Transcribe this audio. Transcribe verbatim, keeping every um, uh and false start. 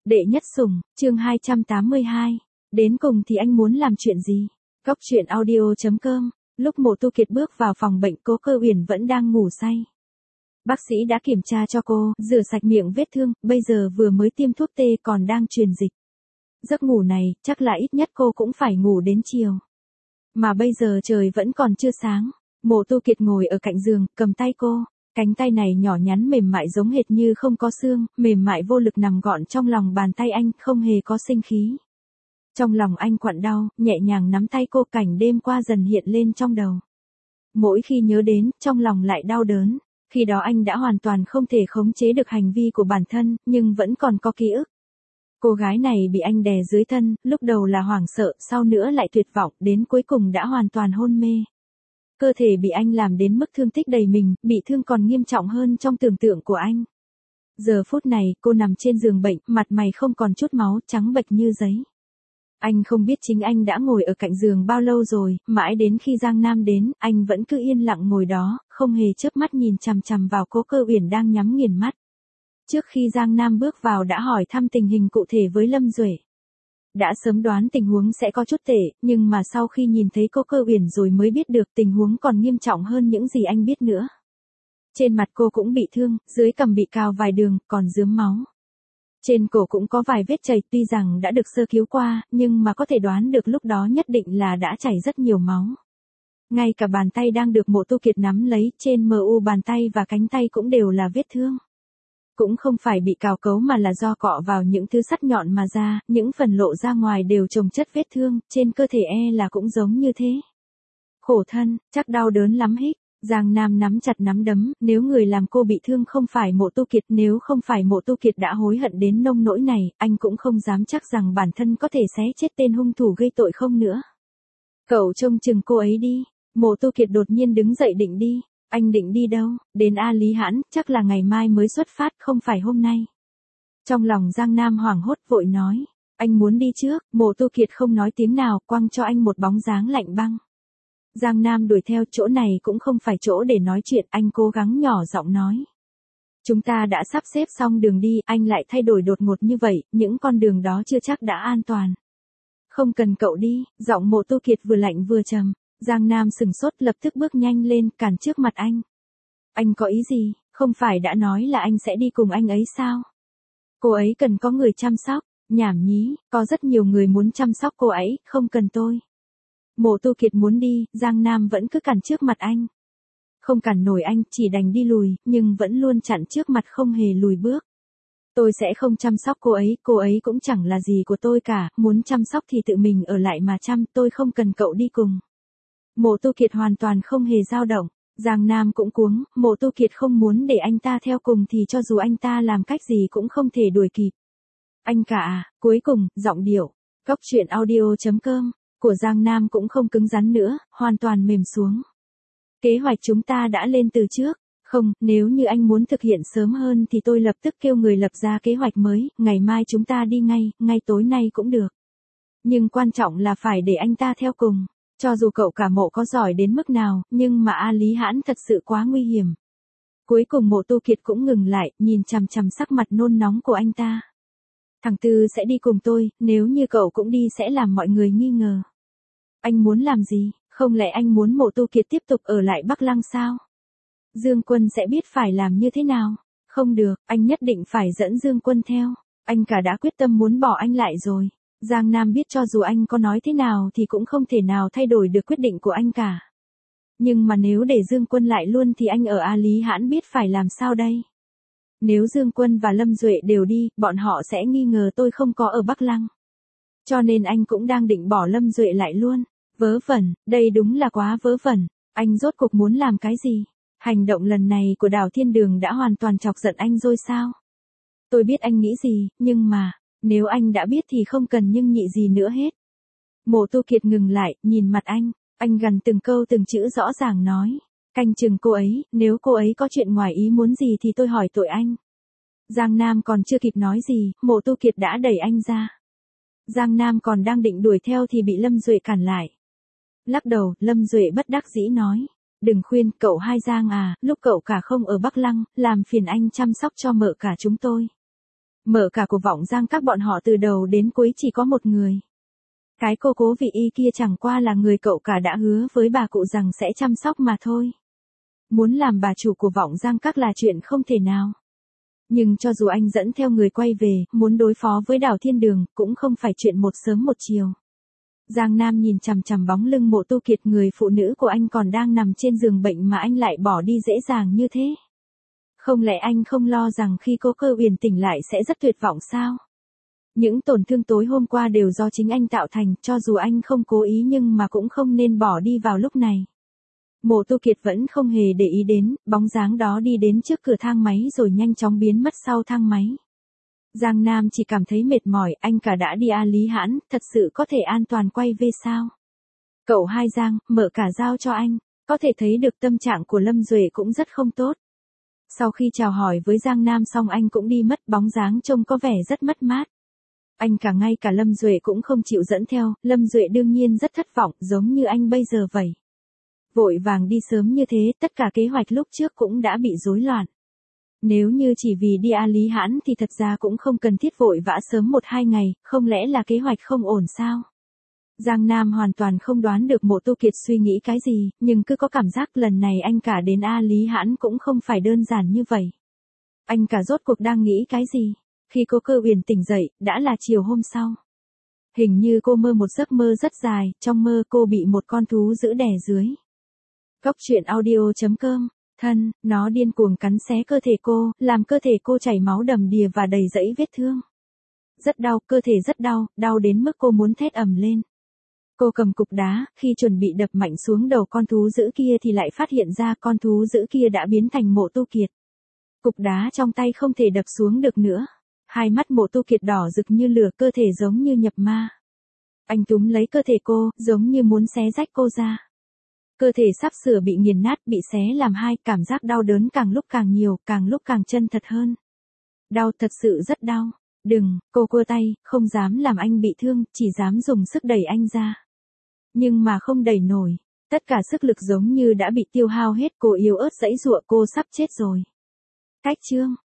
Đệ nhất sủng, chương hai trăm tám mươi hai. Đến cùng thì anh muốn làm chuyện gì? Cốc truyện audio chấm com. Lúc Mộ Tu Kiệt bước vào phòng bệnh, Cố Cơ Uyển vẫn đang ngủ say. Bác sĩ đã kiểm tra cho cô, rửa sạch miệng vết thương, bây giờ vừa mới tiêm thuốc tê còn đang truyền dịch. Giấc ngủ này, chắc là ít nhất cô cũng phải ngủ đến chiều. Mà bây giờ trời vẫn còn chưa sáng. Mộ Tu Kiệt ngồi ở cạnh giường, cầm tay cô. Cánh tay này nhỏ nhắn mềm mại giống hệt như không có xương, mềm mại vô lực nằm gọn trong lòng bàn tay anh, không hề có sinh khí. Trong lòng anh quặn đau, nhẹ nhàng nắm tay cô, cảnh đêm qua dần hiện lên trong đầu. Mỗi khi nhớ đến, trong lòng lại đau đớn. Khi đó anh đã hoàn toàn không thể khống chế được hành vi của bản thân, nhưng vẫn còn có ký ức. Cô gái này bị anh đè dưới thân, lúc đầu là hoảng sợ, sau nữa lại tuyệt vọng, đến cuối cùng đã hoàn toàn hôn mê. Cơ thể bị anh làm đến mức thương tích đầy mình, bị thương còn nghiêm trọng hơn trong tưởng tượng của anh. Giờ phút này, cô nằm trên giường bệnh, mặt mày không còn chút máu, trắng bệch như giấy. Anh không biết chính anh đã ngồi ở cạnh giường bao lâu rồi, mãi đến khi Giang Nam đến, anh vẫn cứ yên lặng ngồi đó, không hề chớp mắt nhìn chằm chằm vào Cố Cơ Uyển đang nhắm nghiền mắt. Trước khi Giang Nam bước vào đã hỏi thăm tình hình cụ thể với Lâm Duệ. Đã sớm đoán tình huống sẽ có chút tệ, nhưng mà sau khi nhìn thấy Cố Cơ Uyển rồi mới biết được tình huống còn nghiêm trọng hơn những gì anh biết nữa. Trên mặt cô cũng bị thương, dưới cằm bị cào vài đường, còn rướm máu. Trên cổ cũng có vài vết chảy, tuy rằng đã được sơ cứu qua, nhưng mà có thể đoán được lúc đó nhất định là đã chảy rất nhiều máu. Ngay cả bàn tay đang được Mộ Tu Kiệt nắm lấy, trên mờ u bàn tay và cánh tay cũng đều là vết thương. Cũng không phải bị cào cấu mà là do cọ vào những thứ sắt nhọn mà ra, những phần lộ ra ngoài đều chồng chất vết thương, trên cơ thể e là cũng giống như thế. Khổ thân, chắc đau đớn lắm hích. Giang Nam nắm chặt nắm đấm, nếu người làm cô bị thương không phải Mộ Tu Kiệt, nếu không phải Mộ Tu Kiệt đã hối hận đến nông nỗi này, anh cũng không dám chắc rằng bản thân có thể xé chết tên hung thủ gây tội không nữa. Cậu trông chừng cô ấy đi. Mộ Tu Kiệt đột nhiên đứng dậy định đi. Anh định đi đâu? Đến A Lý Hãn, chắc là ngày mai mới xuất phát, không phải hôm nay. Trong lòng Giang Nam hoảng hốt vội nói, anh muốn đi trước. Mộ Tu Kiệt không nói tiếng nào, quăng cho anh một bóng dáng lạnh băng. Giang Nam đuổi theo, chỗ này cũng không phải chỗ để nói chuyện, anh cố gắng nhỏ giọng nói. Chúng ta đã sắp xếp xong đường đi, anh lại thay đổi đột ngột như vậy, những con đường đó chưa chắc đã an toàn. Không cần cậu đi, giọng Mộ Tu Kiệt vừa lạnh vừa trầm. Giang Nam sừng sốt, lập tức bước nhanh lên, cản trước mặt anh. Anh có ý gì, không phải đã nói là anh sẽ đi cùng anh ấy sao? Cô ấy cần có người chăm sóc, nhảm nhí, có rất nhiều người muốn chăm sóc cô ấy, không cần tôi. Mộ Tu Kiệt muốn đi, Giang Nam vẫn cứ cản trước mặt anh. Không cản nổi anh, chỉ đành đi lùi, nhưng vẫn luôn chặn trước mặt không hề lùi bước. Tôi sẽ không chăm sóc cô ấy, cô ấy cũng chẳng là gì của tôi cả, muốn chăm sóc thì tự mình ở lại mà chăm, tôi không cần cậu đi cùng. Mộ Tu Kiệt hoàn toàn không hề dao động, Giang Nam cũng cuống, Mộ Tu Kiệt không muốn để anh ta theo cùng thì cho dù anh ta làm cách gì cũng không thể đuổi kịp. Anh cả à, cuối cùng, giọng điệu, cốc truyện audio chấm com, của Giang Nam cũng không cứng rắn nữa, hoàn toàn mềm xuống. Kế hoạch chúng ta đã lên từ trước, không, nếu như anh muốn thực hiện sớm hơn thì tôi lập tức kêu người lập ra kế hoạch mới, ngày mai chúng ta đi ngay, ngay tối nay cũng được. Nhưng quan trọng là phải để anh ta theo cùng. Cho dù cậu cả Mộ có giỏi đến mức nào, nhưng mà A Lý Hãn thật sự quá nguy hiểm. Cuối cùng Mộ Tu Kiệt cũng ngừng lại, nhìn chằm chằm sắc mặt nôn nóng của anh ta. Thằng Tư sẽ đi cùng tôi, nếu như cậu cũng đi sẽ làm mọi người nghi ngờ. Anh muốn làm gì, không lẽ anh muốn Mộ Tu Kiệt tiếp tục ở lại Bắc Lăng sao? Dương Quân sẽ biết phải làm như thế nào? Không được, anh nhất định phải dẫn Dương Quân theo. Anh cả đã quyết tâm muốn bỏ anh lại rồi. Giang Nam biết cho dù anh có nói thế nào thì cũng không thể nào thay đổi được quyết định của anh cả. Nhưng mà nếu để Dương Quân lại luôn thì anh ở A Lý Hãn biết phải làm sao đây? Nếu Dương Quân và Lâm Duệ đều đi, bọn họ sẽ nghi ngờ tôi không có ở Bắc Lăng. Cho nên anh cũng đang định bỏ Lâm Duệ lại luôn. Vớ vẩn, đây đúng là quá vớ vẩn. Anh rốt cuộc muốn làm cái gì? Hành động lần này của Đào Thiên Đường đã hoàn toàn chọc giận anh rồi sao? Tôi biết anh nghĩ gì, nhưng mà... Nếu anh đã biết thì không cần nhưng nhị gì nữa hết. Mộ Tu Kiệt ngừng lại, nhìn mặt anh, anh gằn từng câu từng chữ rõ ràng nói. Canh chừng cô ấy, nếu cô ấy có chuyện ngoài ý muốn gì thì tôi hỏi tội anh. Giang Nam còn chưa kịp nói gì, Mộ Tu Kiệt đã đẩy anh ra. Giang Nam còn đang định đuổi theo thì bị Lâm Duệ cản lại. Lắc đầu, Lâm Duệ bất đắc dĩ nói. Đừng khuyên, cậu hai Giang à, lúc cậu cả không ở Bắc Lăng, làm phiền anh chăm sóc cho mợ cả chúng tôi. Mở cả của Vọng Giang các bọn họ từ đầu đến cuối chỉ có một người. Cái cô cố vị y kia chẳng qua là người cậu cả đã hứa với bà cụ rằng sẽ chăm sóc mà thôi. Muốn làm bà chủ của Vọng Giang các là chuyện không thể nào. Nhưng cho dù anh dẫn theo người quay về, muốn đối phó với Đào Thiên Đường, cũng không phải chuyện một sớm một chiều. Giang Nam nhìn chằm chằm bóng lưng Mộ Tu Kiệt, người phụ nữ của anh còn đang nằm trên giường bệnh mà anh lại bỏ đi dễ dàng như thế. Không lẽ anh không lo rằng khi cô Cơ Uyển tỉnh lại sẽ rất tuyệt vọng sao? Những tổn thương tối hôm qua đều do chính anh tạo thành, cho dù anh không cố ý nhưng mà cũng không nên bỏ đi vào lúc này. Mộ Tu Kiệt vẫn không hề để ý đến, bóng dáng đó đi đến trước cửa thang máy rồi nhanh chóng biến mất sau thang máy. Giang Nam chỉ cảm thấy mệt mỏi, anh cả đã đi A Lý Hãn, thật sự có thể an toàn quay về sao? Cậu hai Giang, mở cả giao cho anh, có thể thấy được tâm trạng của Lâm Duệ cũng rất không tốt. Sau khi chào hỏi với Giang Nam xong anh cũng đi mất, bóng dáng trông có vẻ rất mất mát. Anh cả ngay cả Lâm Duệ cũng không chịu dẫn theo, Lâm Duệ đương nhiên rất thất vọng, giống như anh bây giờ vậy. Vội vàng đi sớm như thế, tất cả kế hoạch lúc trước cũng đã bị rối loạn. Nếu như chỉ vì đi A Lý Hãn thì thật ra cũng không cần thiết vội vã sớm một hai ngày, không lẽ là kế hoạch không ổn sao? Giang Nam hoàn toàn không đoán được Mộ Tu Kiệt suy nghĩ cái gì, nhưng cứ có cảm giác lần này anh cả đến A Lý Hãn cũng không phải đơn giản như vậy. Anh cả rốt cuộc đang nghĩ cái gì? Khi cô Cơ Uyển tỉnh dậy, đã là chiều hôm sau. Hình như cô mơ một giấc mơ rất dài, trong mơ cô bị một con thú dữ đè dưới. Cóc truyện audio chấm com, thân, nó điên cuồng cắn xé cơ thể cô, làm cơ thể cô chảy máu đầm đìa và đầy rẫy vết thương. Rất đau, cơ thể rất đau, đau đến mức cô muốn thét ầm lên. Cô cầm cục đá, khi chuẩn bị đập mạnh xuống đầu con thú dữ kia thì lại phát hiện ra con thú dữ kia đã biến thành Mộ Tu Kiệt. Cục đá trong tay không thể đập xuống được nữa. Hai mắt Mộ Tu Kiệt đỏ rực như lửa, cơ thể giống như nhập ma. Anh túm lấy cơ thể cô, giống như muốn xé rách cô ra. Cơ thể sắp sửa bị nghiền nát, bị xé làm hai, cảm giác đau đớn càng lúc càng nhiều, càng lúc càng chân thật hơn. Đau, thật sự rất đau. Đừng, cô cua tay, không dám làm anh bị thương, chỉ dám dùng sức đẩy anh ra. Nhưng mà không đẩy nổi. Tất cả sức lực giống như đã bị tiêu hao hết, cô yếu ớt giãy giụa, cô sắp chết rồi. Cách chương